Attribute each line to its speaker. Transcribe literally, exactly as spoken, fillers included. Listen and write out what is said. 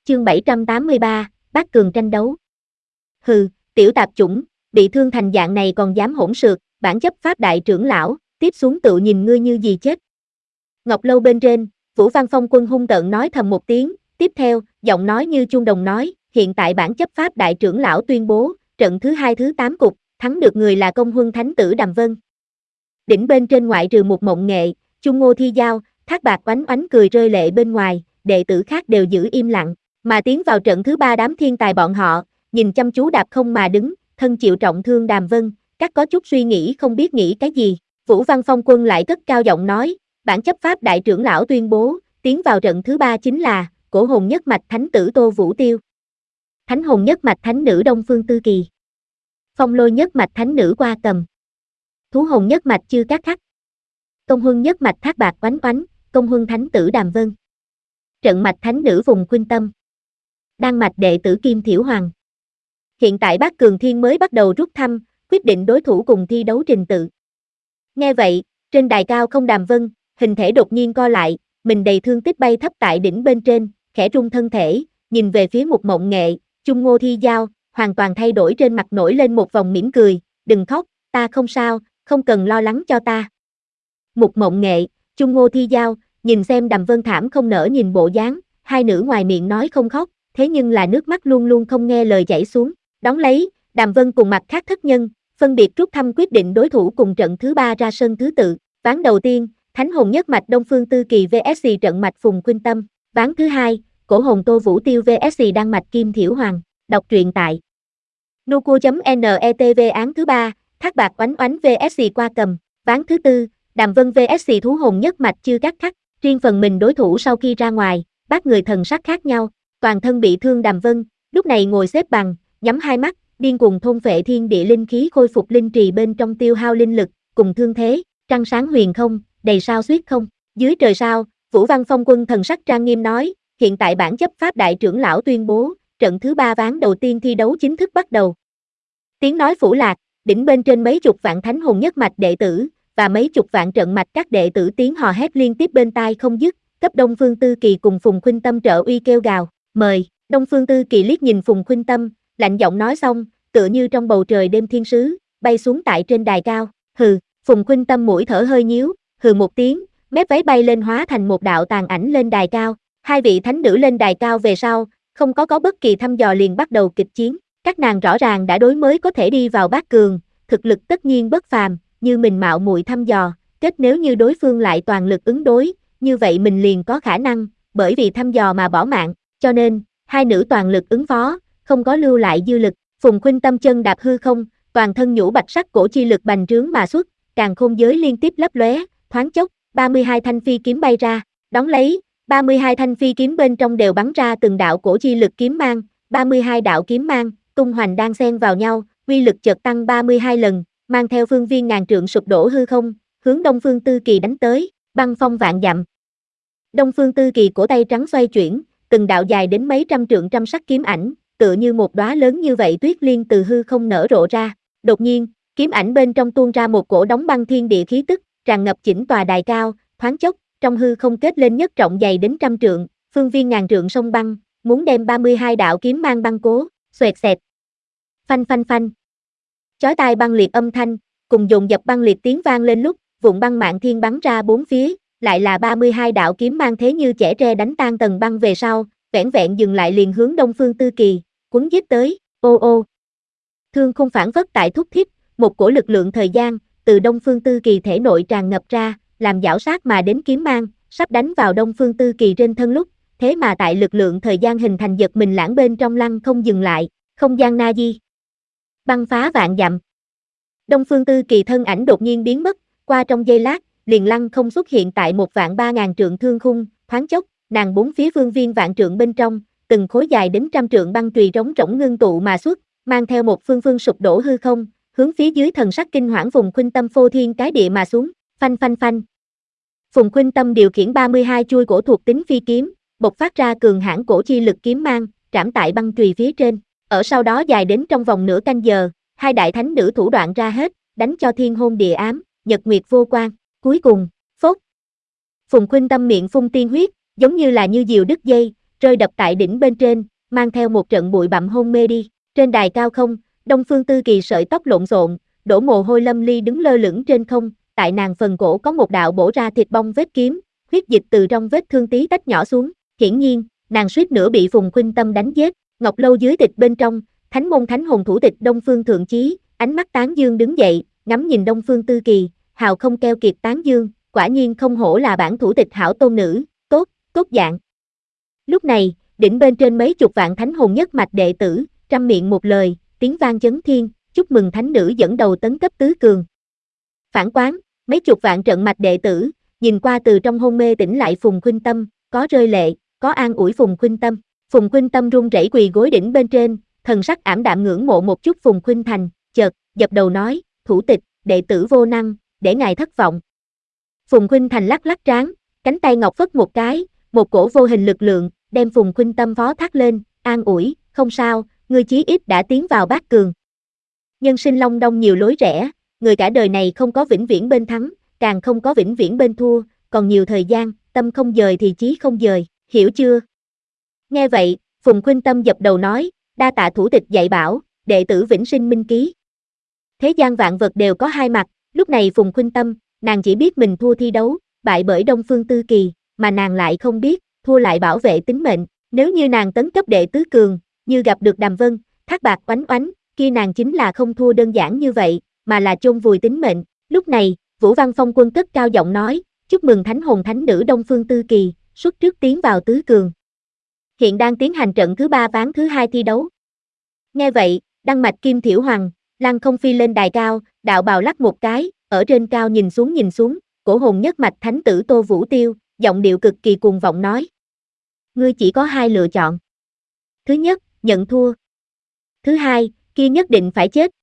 Speaker 1: Chương bảy trăm tám mươi ba, Bát Cường tranh đấu. Hừ, tiểu tạp chủng, bị thương thành dạng này còn dám hỗn xược, bản chấp pháp đại trưởng lão, tiếp xuống tự nhìn ngươi như gì chết. Ngọc lâu bên trên, Vũ Văn Phong Quân hung tợn nói thầm một tiếng, tiếp theo, giọng nói như chuông đồng nói, hiện tại bản chấp pháp đại trưởng lão tuyên bố, trận thứ hai thứ tám cục, thắng được người là công huân thánh tử Đàm Vân. Đỉnh bên trên ngoại trừ một mộng nghệ, Chung Ngô Thi Giao, Thác Bạc oánh oánh cười rơi lệ bên ngoài, đệ tử khác đều giữ im lặng, mà tiến vào trận thứ ba đám thiên tài bọn họ, nhìn chăm chú đạp không mà đứng, thân chịu trọng thương Đàm Vân, các có chút suy nghĩ không biết nghĩ cái gì. Vũ Văn Phong Quân lại cất cao giọng nói, bản chấp pháp đại trưởng lão tuyên bố, tiến vào trận thứ ba chính là Cổ Hồn Nhất Mạch Thánh tử Tô Vũ Tiêu, Thánh Hồn Nhất Mạch Thánh nữ Đông Phương Tư Kỳ, Phong Lôi Nhất Mạch Thánh nữ Qua Cầm, Thú Hồn Nhất Mạch Chư Cát Khắc, Công Huân Nhất Mạch Thác Bạc oánh oánh, Công Huân Thánh tử Đàm Vân, Trận Mạch Thánh nữ Vùng Khuynh Tâm, Đan Mạch đệ tử Kim Thiểu Hoàng. Hiện tại Bát Cường Thiên mới bắt đầu rút thăm, quyết định đối thủ cùng thi đấu trình tự. Nghe vậy, trên đài cao không Đàm Vân, hình thể đột nhiên co lại, mình đầy thương tích bay thấp tại đỉnh bên trên, khẽ rung thân thể, nhìn về phía một mộng nghệ, Chung Ngô Thi Giao, hoàn toàn thay đổi trên mặt nổi lên một vòng mỉm cười, đừng khóc, ta không sao, không cần lo lắng cho ta. Một mộng nghệ, Chung Ngô Thi Giao, nhìn xem Đàm Vân thảm không nỡ nhìn bộ dáng, hai nữ ngoài miệng nói không khóc, thế nhưng là nước mắt luôn luôn không nghe lời chảy xuống. Đón lấy, Đàm Vân cùng mặt khác thất nhân, phân biệt rút thăm quyết định đối thủ cùng trận thứ ba ra sân thứ tự. Ván đầu tiên, Thánh Hồn Nhất Mạch Đông Phương Tư Kỳ vs Trận Mạch Phùng Khuynh Tâm. Ván thứ hai, Cổ Hồn Tô Vũ Tiêu vs Đan Mạch Kim Thiểu Hoàng. Đọc truyện tại nuku.net. Án thứ ba, Thác Bạc oánh oánh vs Qua Cầm. Ván thứ tư, Đàm Vân vs Thú Hồn Nhất Mạch Chư Cát Khắc. Riêng phần mình đối thủ sau khi ra ngoài, bác người thần sắc khác nhau, toàn thân bị thương Đàm Vân, lúc này ngồi xếp bằng, nhắm hai mắt, điên cuồng thôn phệ thiên địa linh khí khôi phục linh trì bên trong tiêu hao linh lực, cùng thương thế, trăng sáng huyền không, đầy sao xuyết không. Dưới trời sao, Vũ Văn Phong Quân thần sắc trang nghiêm nói, hiện tại bản chấp pháp đại trưởng lão tuyên bố, trận thứ ba ván đầu tiên thi đấu chính thức bắt đầu. Tiếng nói phủ lạc, đỉnh bên trên mấy chục vạn Thánh Hồn Nhất Mạch đệ tử, và mấy chục vạn Trận Mạch các đệ tử tiếng hò hét liên tiếp bên tai không dứt, cấp Đông Phương Tư Kỳ cùng Phùng Khuynh Tâm trợ uy kêu gào, mời. Đông Phương Tư Kỳ liếc nhìn Phùng Khuynh Tâm, lạnh giọng nói xong, tựa như trong bầu trời đêm thiên sứ, bay xuống tại trên đài cao, hừ. Phùng Khuynh Tâm mũi thở hơi nhíu, hừ một tiếng, mép váy bay lên hóa thành một đạo tàn ảnh lên đài cao. Hai vị thánh nữ lên đài cao về sau, không có có bất kỳ thăm dò liền bắt đầu kịch chiến. Các nàng rõ ràng đã đối mới có thể đi vào Bát Cường, thực lực tất nhiên bất phàm, như mình mạo muội thăm dò, kết nếu như đối phương lại toàn lực ứng đối, như vậy mình liền có khả năng, bởi vì thăm dò mà bỏ mạng, cho nên, hai nữ toàn lực ứng phó, không có lưu lại dư lực. Phùng Khuynh Tâm chân đạp hư không, toàn thân nhũ bạch sắc cổ chi lực bành trướng mà xuất, càn khôn giới liên tiếp lấp lóe, thoáng chốc, ba mươi hai thanh phi kiếm bay ra, đón lấy, ba mươi hai thanh phi kiếm bên trong đều bắn ra từng đạo cổ chi lực kiếm mang, ba mươi hai đạo kiếm mang, tung hoành đang xen vào nhau, uy lực chợt tăng ba mươi hai lần, mang theo phương viên ngàn trượng sụp đổ hư không, hướng Đông Phương Tư Kỳ đánh tới, băng phong vạn dặm. Đông Phương Tư Kỳ cổ tay trắng xoay chuyển, từng đạo dài đến mấy trăm trượng trăm sắc kiếm ảnh, tựa như một đóa lớn như vậy tuyết liên từ hư không nở rộ ra. Đột nhiên, kiếm ảnh bên trong tuôn ra một cổ đóng băng thiên địa khí tức, tràn ngập chỉnh tòa đài cao, thoáng chốc, trong hư không kết lên nhất trọng dày đến trăm trượng, phương viên ngàn trượng sông băng, muốn đem ba mươi hai đạo kiếm mang băng cố, xoẹt xẹt. Phanh phanh phanh. Chói tai băng liệt âm thanh, cùng dồn dập băng liệt tiếng vang lên lúc, vụn băng mạn thiên bắn ra bốn phía, lại là ba mươi hai đạo kiếm mang thế như chẻ tre đánh tan tầng băng về sau, vẻn vẹn dừng lại liền hướng Đông Phương Tư Kỳ, cuốn giết tới, ô ô. Thương không phản phất tại thúc thiết, một cổ lực lượng thời gian, từ Đông Phương Tư Kỳ thể nội tràn ngập ra, làm giảo sát mà đến kiếm mang, sắp đánh vào Đông Phương Tư Kỳ trên thân lúc, thế mà tại lực lượng thời gian hình thành giật mình lãng bên trong lăng không dừng lại, không gian na di. Băng phá vạn dặm. Đông Phương Tư Kỳ thân ảnh đột nhiên biến mất, qua trong giây lát, liền lăng không xuất hiện tại một vạn ba ngàn trượng thương khung, thoáng chốc, nàng bốn phía phương viên vạn trượng bên trong, từng khối dài đến trăm trượng băng chùy trống rỗng ngưng tụ mà xuất, mang theo một phương phương sụp đổ hư không, hướng phía dưới thần sắc kinh hoảng Phùng Khuynh Tâm phô thiên cái địa mà xuống, phanh phanh phanh. Phùng Khuynh Tâm điều khiển ba mươi hai chuôi cổ thuộc tính phi kiếm, bộc phát ra cường hãn cổ chi lực kiếm mang, trảm tại băng chùy phía trên. Ở sau đó dài đến trong vòng nửa canh giờ, hai đại thánh nữ thủ đoạn ra hết, đánh cho thiên hôn địa ám, nhật nguyệt vô quan. Cuối cùng, phốt. Phùng Khuynh Tâm miệng phun tiên huyết, giống như là như diều đứt dây, rơi đập tại đỉnh bên trên, mang theo một trận bụi bặm hôn mê đi. Trên đài cao không, Đông Phương Tư Kỳ sợi tóc lộn xộn, đổ mồ hôi lâm ly đứng lơ lửng trên không, tại nàng phần cổ có một đạo bổ ra thịt bong vết kiếm, huyết dịch từ trong vết thương tí tách nhỏ xuống, hiển nhiên, nàng suýt nữa bị Phùng Khuynh Tâm đánh chết. Ngọc lâu dưới tịch bên trong, Thánh môn Thánh hồn thủ tịch Đông Phương Thượng Chí, ánh mắt tán dương đứng dậy, ngắm nhìn Đông Phương Tư Kỳ, hào không keo kiệt tán dương, quả nhiên không hổ là bản thủ tịch hảo tôn nữ, tốt, tốt dạng. Lúc này, đỉnh bên trên mấy chục vạn thánh hồn nhất mạch đệ tử, trăm miệng một lời, tiếng vang chấn thiên, chúc mừng thánh nữ dẫn đầu tấn cấp tứ cường. Phản quán, mấy chục vạn trận mạch đệ tử, nhìn qua từ trong hôn mê tỉnh lại Phùng Khuynh Tâm, có rơi lệ, có an ủi Phùng Khuynh Tâm. Phùng Khuynh Tâm run rẩy quỳ gối đỉnh bên trên, thần sắc ảm đạm ngưỡng mộ một chút Phùng Khuynh Thành, chợt, dập đầu nói, thủ tịch, đệ tử vô năng, để ngài thất vọng. Phùng Khuynh Thành lắc lắc trán, cánh tay ngọc phất một cái, một cổ vô hình lực lượng, đem Phùng Khuynh Tâm phó thác lên, an ủi, không sao, ngươi chí ít đã tiến vào bát cường. Nhân sinh long đong nhiều lối rẽ, người cả đời này không có vĩnh viễn bên thắng, càng không có vĩnh viễn bên thua, còn nhiều thời gian, tâm không dời thì chí không dời, hiểu chưa? Nghe vậy, Phùng Khuynh Tâm dập đầu nói, đa tạ thủ tịch dạy bảo, đệ tử vĩnh sinh minh ký. Thế gian vạn vật đều có hai mặt, lúc này Phùng Khuynh Tâm, nàng chỉ biết mình thua thi đấu, bại bởi Đông Phương Tư Kỳ, mà nàng lại không biết, thua lại bảo vệ tính mệnh, nếu như nàng tấn cấp đệ tứ cường, như gặp được Đàm Vân, Thác Bạt Oánh Oánh, kia nàng chính là không thua đơn giản như vậy, mà là chôn vùi tính mệnh. Lúc này, Vũ Văn Phong Quân cất cao giọng nói, chúc mừng Thánh hồn thánh nữ Đông Phương Tư Kỳ, xuất trước tiến vào tứ cường. Hiện đang tiến hành trận thứ ba ván thứ hai thi đấu. Nghe vậy, Đăng Mạch Kim Thiểu Hoàng, lăng không phi lên đài cao, đạo bào lắc một cái, ở trên cao nhìn xuống nhìn xuống, cổ hồn nhất mạch thánh tử Tô Vũ Tiêu, giọng điệu cực kỳ cuồng vọng nói. Ngươi chỉ có hai lựa chọn. Thứ nhất, nhận thua. Thứ hai, kia nhất định phải chết,